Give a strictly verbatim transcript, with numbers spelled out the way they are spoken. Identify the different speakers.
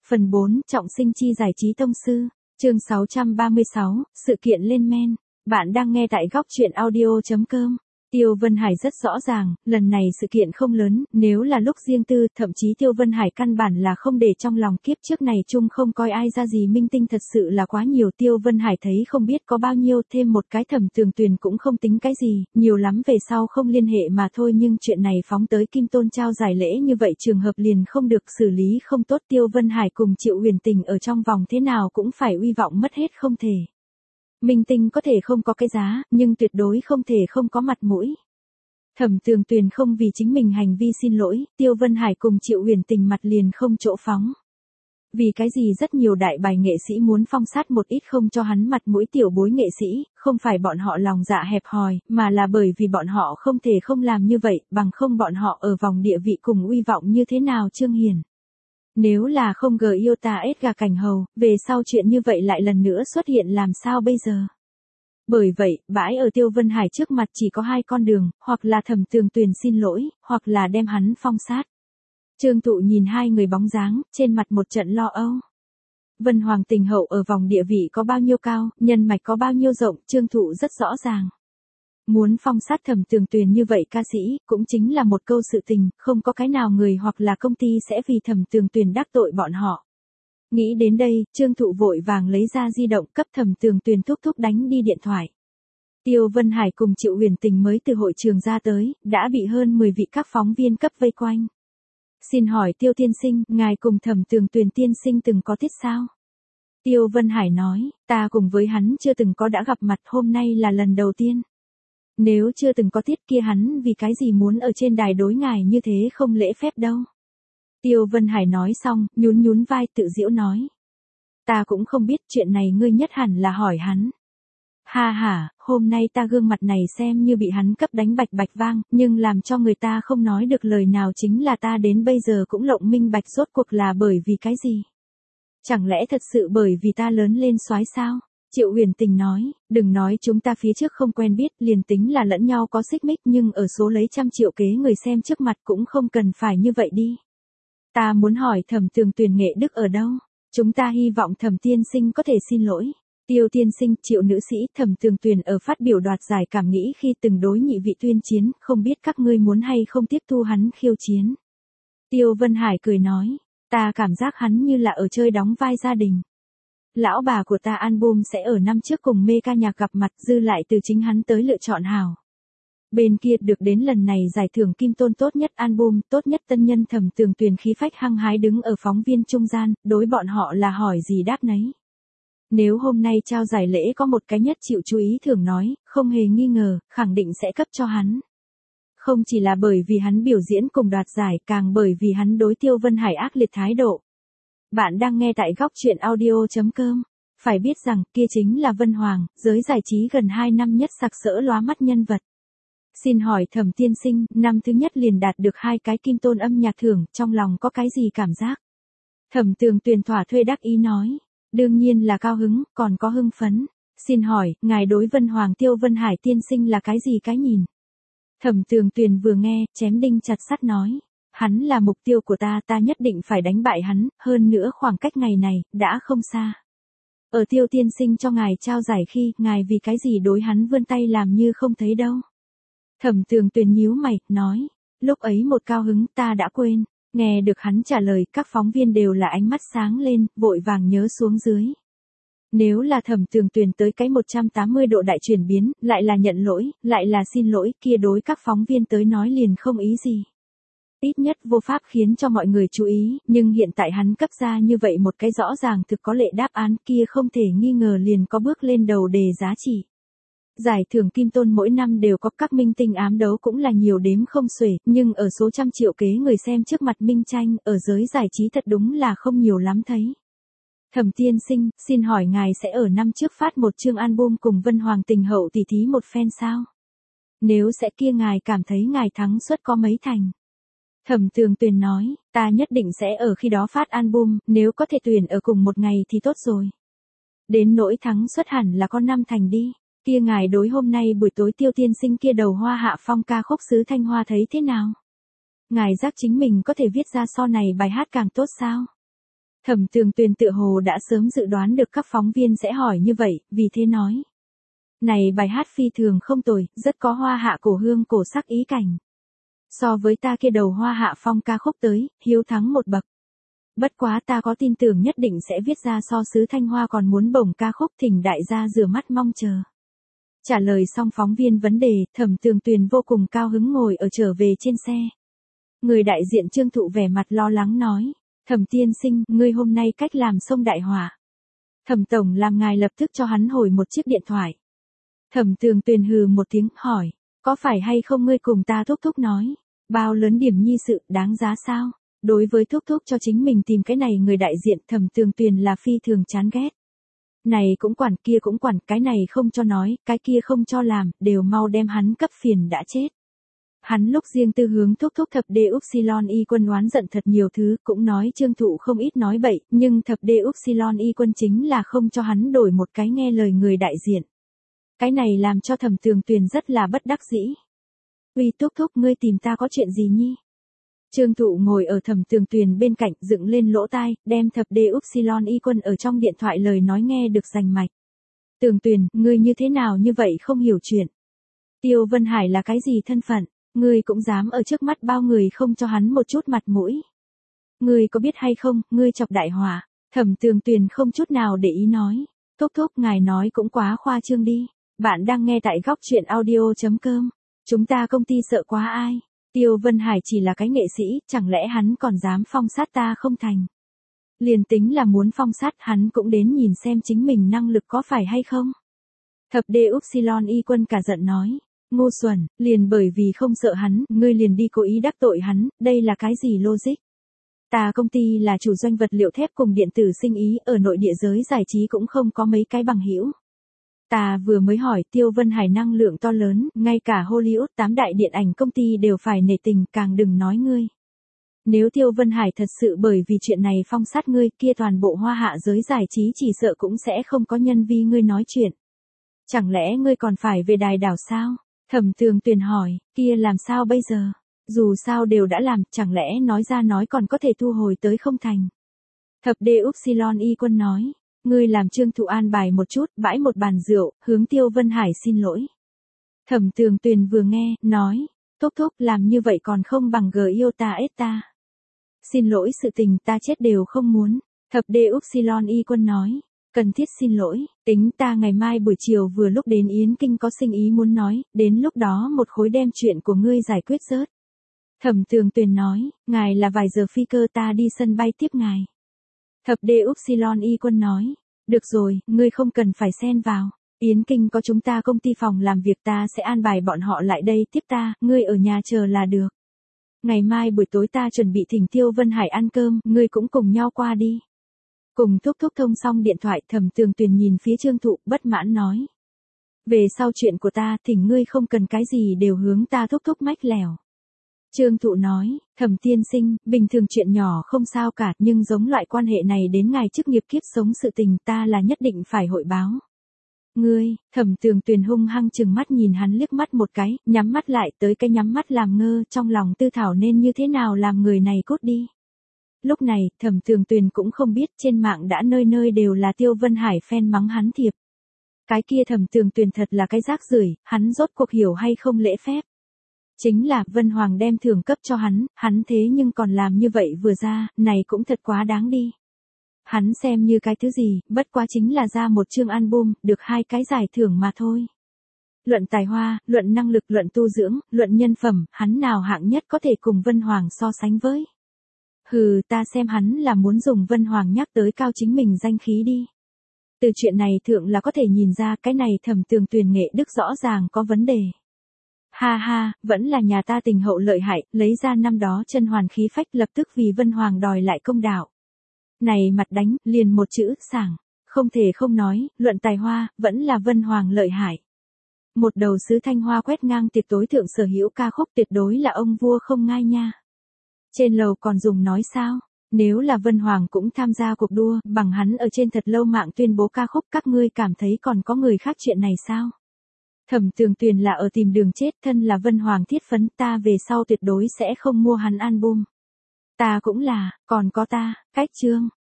Speaker 1: Phần bốn, trọng sinh chi giải trí tông sư. Chương sáu trăm ba mươi sáu, sự kiện lên men. Bạn đang nghe tại góc truyện audio chấm com. Tiêu Vân Hải rất rõ ràng, lần này sự kiện không lớn, nếu là lúc riêng tư, thậm chí Tiêu Vân Hải căn bản là không để trong lòng, kiếp trước này chung không coi ai ra gì, minh tinh thật sự là quá nhiều. Tiêu Vân Hải thấy không biết có bao nhiêu, thêm một cái Thẩm Tường Tuyền cũng không tính cái gì, nhiều lắm về sau không liên hệ mà thôi, nhưng chuyện này phóng tới Kim Tôn trao giải lễ như vậy trường hợp liền không được xử lý không tốt. Tiêu Vân Hải cùng Triệu Huyền Tình ở trong vòng thế nào cũng phải uy vọng mất hết không thể. Minh tinh có thể không có cái giá, nhưng tuyệt đối không thể không có mặt mũi. Thẩm Tường Tuyền không vì chính mình hành vi xin lỗi, Tiêu Vân Hải cùng Triệu Huyền Tình mặt liền không chỗ phóng. Vì cái gì rất nhiều đại bài nghệ sĩ muốn phong sát một ít không cho hắn mặt mũi tiểu bối nghệ sĩ, không phải bọn họ lòng dạ hẹp hòi, mà là bởi vì bọn họ không thể không làm như vậy, bằng không bọn họ ở vòng địa vị cùng uy vọng như thế nào Trương Hiền. Nếu là không gờ yêu ta ết gà cảnh hầu, về sau chuyện như vậy lại lần nữa xuất hiện làm sao bây giờ? Bởi vậy, bãi ở Tiêu Vân Hải trước mặt chỉ có hai con đường, hoặc là Thẩm Tường Tuyền xin lỗi, hoặc là đem hắn phong sát. Trương Thụ nhìn hai người bóng dáng, trên mặt một trận lo âu. Vân Hoàng Tình Hậu ở vòng địa vị có bao nhiêu cao, nhân mạch có bao nhiêu rộng, Trương Thụ rất rõ ràng. Muốn phong sát Thẩm Tường Tuyền như vậy ca sĩ, cũng chính là một câu sự tình, không có cái nào người hoặc là công ty sẽ vì Thẩm Tường Tuyền đắc tội bọn họ. Nghĩ đến đây, Trương Thụ vội vàng lấy ra di động cấp Thẩm Tường Tuyền thúc thúc đánh đi điện thoại. Tiêu Vân Hải cùng Triệu Huyền Tình mới từ hội trường ra tới, đã bị hơn mười vị các phóng viên cấp vây quanh. Xin hỏi Tiêu tiên sinh, ngài cùng Thẩm Tường Tuyền tiên sinh từng có tiết sao? Tiêu Vân Hải nói, ta cùng với hắn chưa từng có đã gặp mặt, hôm nay là lần đầu tiên. Nếu chưa từng có tiết kia hắn vì cái gì muốn ở trên đài đối ngài như thế không lễ phép đâu. Tiêu Vân Hải nói xong, nhún nhún vai tự giễu nói. Ta cũng không biết, chuyện này ngươi nhất hẳn là hỏi hắn. Ha ha, hôm nay ta gương mặt này xem như bị hắn cấp đánh bạch bạch vang, nhưng làm cho người ta không nói được lời nào chính là ta đến bây giờ cũng lộng minh bạch rốt cuộc là bởi vì cái gì. Chẳng lẽ thật sự bởi vì ta lớn lên soái sao? Triệu Huyền Tình nói, đừng nói chúng ta phía trước không quen biết, liền tính là lẫn nhau có xích mích, nhưng ở số lấy trăm triệu kế người xem trước mặt cũng không cần phải như vậy đi. Ta muốn hỏi Thẩm Tường Tuyền nghệ đức ở đâu? Chúng ta hy vọng Thẩm tiên sinh có thể xin lỗi. Tiêu tiên sinh, Triệu nữ sĩ, Thẩm Tường Tuyền ở phát biểu đoạt giải cảm nghĩ khi từng đối nhị vị tuyên chiến, không biết các ngươi muốn hay không tiếp thu hắn khiêu chiến. Tiêu Vân Hải cười nói, ta cảm giác hắn như là ở chơi đóng vai gia đình. Lão bà của ta album sẽ ở năm trước cùng mê ca nhạc gặp mặt, dư lại từ chính hắn tới lựa chọn hảo. Bên kia được đến lần này giải thưởng Kim Tôn tốt nhất album, tốt nhất tân nhân Thẩm Tường Tuyền khí phách hăng hái đứng ở phóng viên trung gian, đối bọn họ là hỏi gì đáp nấy. Nếu hôm nay trao giải lễ có một cái nhất chịu chú ý thưởng nói, không hề nghi ngờ, khẳng định sẽ cấp cho hắn. Không chỉ là bởi vì hắn biểu diễn cùng đoạt giải, càng bởi vì hắn đối Tiêu Vân Hải ác liệt thái độ. Bạn đang nghe tại góc truyện audio chấm com. Phải biết rằng, kia chính là Vân Hoàng, giới giải trí gần hai năm nhất sặc sỡ lóa mắt nhân vật. Xin hỏi Thẩm tiên sinh, năm thứ nhất liền đạt được hai cái Kim Tôn âm nhạc thưởng, trong lòng có cái gì cảm giác? Thẩm Tường Tuyền thỏa thuê đắc ý nói, đương nhiên là cao hứng, còn có hưng phấn. Xin hỏi, ngài đối Vân Hoàng Tiêu Vân Hải tiên sinh là cái gì cái nhìn? Thẩm Tường Tuyền vừa nghe, chém đinh chặt sắt nói, hắn là mục tiêu của ta, ta nhất định phải đánh bại hắn, hơn nữa khoảng cách ngày này, đã không xa. Ở Tiêu tiên sinh cho ngài trao giải khi, ngài vì cái gì đối hắn vươn tay làm như không thấy đâu. Thẩm Tường Tuyền nhíu mày, nói, lúc ấy một cao hứng ta đã quên. Nghe được hắn trả lời, các phóng viên đều là ánh mắt sáng lên, vội vàng nhớ xuống dưới. Nếu là Thẩm Tường Tuyền tới cái một trăm tám mươi độ đại chuyển biến, lại là nhận lỗi, lại là xin lỗi, kia đối các phóng viên tới nói liền không ý gì. Ít nhất vô pháp khiến cho mọi người chú ý, nhưng hiện tại hắn cấp ra như vậy một cái rõ ràng thực có lệ đáp án kia không thể nghi ngờ liền có bước lên đầu đề giá trị. Giải thưởng Kim Tôn mỗi năm đều có, các minh tinh ám đấu cũng là nhiều đếm không xuể, nhưng ở số trăm triệu kế người xem trước mặt minh tranh, ở giới giải trí thật đúng là không nhiều lắm thấy. Thẩm tiên sinh, xin hỏi ngài sẽ ở năm trước phát một chương album cùng Vân Hoàng Tình Hậu tỉ thí một phen sao? Nếu sẽ kia ngài cảm thấy ngài thắng suất có mấy thành? Thẩm Tường Tuyền nói, ta nhất định sẽ ở khi đó phát album, nếu có thể tuyển ở cùng một ngày thì tốt rồi. Đến nỗi thắng suất hẳn là có năm thành đi. Kia ngài đối hôm nay buổi tối Tiêu tiên sinh kia đầu hoa hạ phong ca khúc xứ Thanh Hoa thấy thế nào? Ngài giác chính mình có thể viết ra so này bài hát càng tốt sao? Thẩm Tường Tuyền tựa hồ đã sớm dự đoán được các phóng viên sẽ hỏi như vậy, vì thế nói. Này bài hát phi thường không tồi, rất có hoa hạ cổ hương cổ sắc ý cảnh. So với ta kia đầu hoa hạ phong ca khúc tới, hiếu thắng một bậc. Bất quá ta có tin tưởng nhất định sẽ viết ra so sứ Thanh Hoa còn muốn bổng ca khúc, thỉnh đại gia rửa mắt mong chờ. Trả lời xong phóng viên vấn đề, Thẩm Tường Tuyền vô cùng cao hứng ngồi ở trở về trên xe. Người đại diện Trương Thụ vẻ mặt lo lắng nói, Thẩm tiên sinh, ngươi hôm nay cách làm sông đại hỏa. Thẩm tổng làm ngài lập tức cho hắn hồi một chiếc điện thoại. Thẩm Tường Tuyền hừ một tiếng, hỏi, có phải hay không ngươi cùng ta thúc thúc nói, bao lớn điểm nhi sự, đáng giá sao? Đối với thúc thúc cho chính mình tìm cái này người đại diện, Thẩm Tường Tuyền là phi thường chán ghét. Này cũng quản, kia cũng quản, cái này không cho nói, cái kia không cho làm, đều mau đem hắn cấp phiền đã chết. Hắn lúc riêng tư hướng thúc thúc thập đê Upsilon Y quân oán giận thật nhiều thứ, cũng nói Trương Thụ không ít nói bậy, nhưng thập đê Upsilon Y quân chính là không cho hắn đổi một cái nghe lời người đại diện. Cái này làm cho Thẩm Tường Tuyền rất là bất đắc dĩ. Uy thúc thúc, ngươi tìm ta có chuyện gì nhi? Trương Thụ ngồi ở Thẩm Tường Tuyền bên cạnh, dựng lên lỗ tai, đem thập đê Upsilon Y quân ở trong điện thoại lời nói nghe được rành mạch. Tường Tuyền, ngươi như thế nào như vậy không hiểu chuyện? Tiêu Vân Hải là cái gì thân phận? Ngươi cũng dám ở trước mắt bao người không cho hắn một chút mặt mũi. Ngươi có biết hay không, ngươi chọc đại hỏa. Thẩm Tường Tuyền không chút nào để ý nói. Thúc thúc, ngài nói cũng quá khoa trương đi. Bạn đang nghe tại góc truyện audio chấm com. Chúng ta công ty sợ quá ai. Tiêu Vân Hải chỉ là cái nghệ sĩ, chẳng lẽ hắn còn dám phong sát ta không thành. Liền tính là muốn phong sát hắn cũng đến nhìn xem chính mình năng lực có phải hay không. Thập đê Upsilon Y quân cả giận nói. Ngu xuẩn, liền bởi vì không sợ hắn, ngươi liền đi cố ý đắc tội hắn, đây là cái gì logic? Ta công ty là chủ doanh vật liệu thép cùng điện tử sinh ý, ở nội địa giới giải trí cũng không có mấy cái bằng hữu. Ta vừa mới hỏi Tiêu Vân Hải năng lượng to lớn, ngay cả Hollywood tám đại điện ảnh công ty đều phải nể tình, càng đừng nói ngươi. Nếu Tiêu Vân Hải thật sự bởi vì chuyện này phong sát ngươi, kia toàn bộ hoa hạ giới giải trí chỉ sợ cũng sẽ không có nhân vi ngươi nói chuyện. Chẳng lẽ ngươi còn phải về đài đảo sao? Thẩm Tường Tuyền hỏi, kia làm sao bây giờ? Dù sao đều đã làm, chẳng lẽ nói ra nói còn có thể thu hồi tới không thành? Thập đê Upsilon Y quân nói, ngươi làm Trương Thụ an bài một chút, bãi một bàn rượu, hướng Tiêu Vân Hải xin lỗi. Thẩm Tường Tuyền vừa nghe, nói, thúc thúc làm như vậy còn không bằng gờ yêu ta ết ta. Xin lỗi sự tình ta chết đều không muốn. Thập đê Upsilon Y quân nói. Cần thiết xin lỗi, tính ta ngày mai buổi chiều vừa lúc đến Yến Kinh có sinh ý muốn nói, đến lúc đó một khối đem chuyện của ngươi giải quyết rớt. Thẩm Tường Tuyền nói, ngài là vài giờ phi cơ ta đi sân bay tiếp ngài. Thập đê Upsilon Y quân nói, được rồi, ngươi không cần phải xen vào. Yến Kinh có chúng ta công ty phòng làm việc, ta sẽ an bài bọn họ lại đây tiếp ta, ngươi ở nhà chờ là được. Ngày mai buổi tối ta chuẩn bị thỉnh Tiêu Vân Hải ăn cơm, ngươi cũng cùng nhau qua đi. Cùng thúc thúc thông xong điện thoại, Thẩm Tường Tuyền nhìn phía Trương Thụ, bất mãn nói. Về sau chuyện của ta, thỉnh ngươi không cần cái gì đều hướng ta thúc thúc mách lèo. Trương Thụ nói, Thẩm tiên sinh, bình thường chuyện nhỏ không sao cả, nhưng giống loại quan hệ này đến ngài chức nghiệp kiếp sống sự tình ta là nhất định phải hội báo. Ngươi, Thẩm Tường Tuyền hung hăng chừng mắt nhìn hắn liếc mắt một cái, nhắm mắt lại tới cái nhắm mắt làm ngơ, trong lòng tư thảo nên như thế nào làm người này cút đi. Lúc này, Thẩm Tường Tuyền cũng không biết trên mạng đã nơi nơi đều là Tiêu Vân Hải fan mắng hắn thiệp. Cái kia Thẩm Tường Tuyền thật là cái rác rưởi, hắn rốt cuộc hiểu hay không lễ phép. Chính là Vân Hoàng đem thưởng cấp cho hắn, hắn thế nhưng còn làm như vậy vừa ra, này cũng thật quá đáng đi. Hắn xem như cái thứ gì, bất quá chính là ra một chương album, được hai cái giải thưởng mà thôi. Luận tài hoa, luận năng lực, luận tu dưỡng, luận nhân phẩm, hắn nào hạng nhất có thể cùng Vân Hoàng so sánh với. Hừ, ta xem hắn là muốn dùng Vân Hoàng nhắc tới cao chính mình danh khí đi. Từ chuyện này thượng là có thể nhìn ra cái này Thẩm Tường Tuyền nghệ đức rõ ràng có vấn đề. Ha ha, vẫn là nhà ta tình hậu lợi hại, lấy ra năm đó chân hoàn khí phách lập tức vì Vân Hoàng đòi lại công đạo. Này mặt đánh, liền một chữ, sảng. Không thể không nói, luận tài hoa, vẫn là Vân Hoàng lợi hại. Một đầu sứ Thanh Hoa quét ngang tiệc tối thượng sở hữu ca khúc tuyệt đối là ông vua không ngai nha. Trên lầu còn dùng nói sao? Nếu là Vân Hoàng cũng tham gia cuộc đua, bằng hắn ở trên thật lâu mạng tuyên bố ca khúc, các ngươi cảm thấy còn có người khác chuyện này sao? Thẩm Tường Tuyền là ở tìm đường chết, thân là Vân Hoàng thiết phấn, ta về sau tuyệt đối sẽ không mua hắn album. Ta cũng là, còn có ta, cách chương.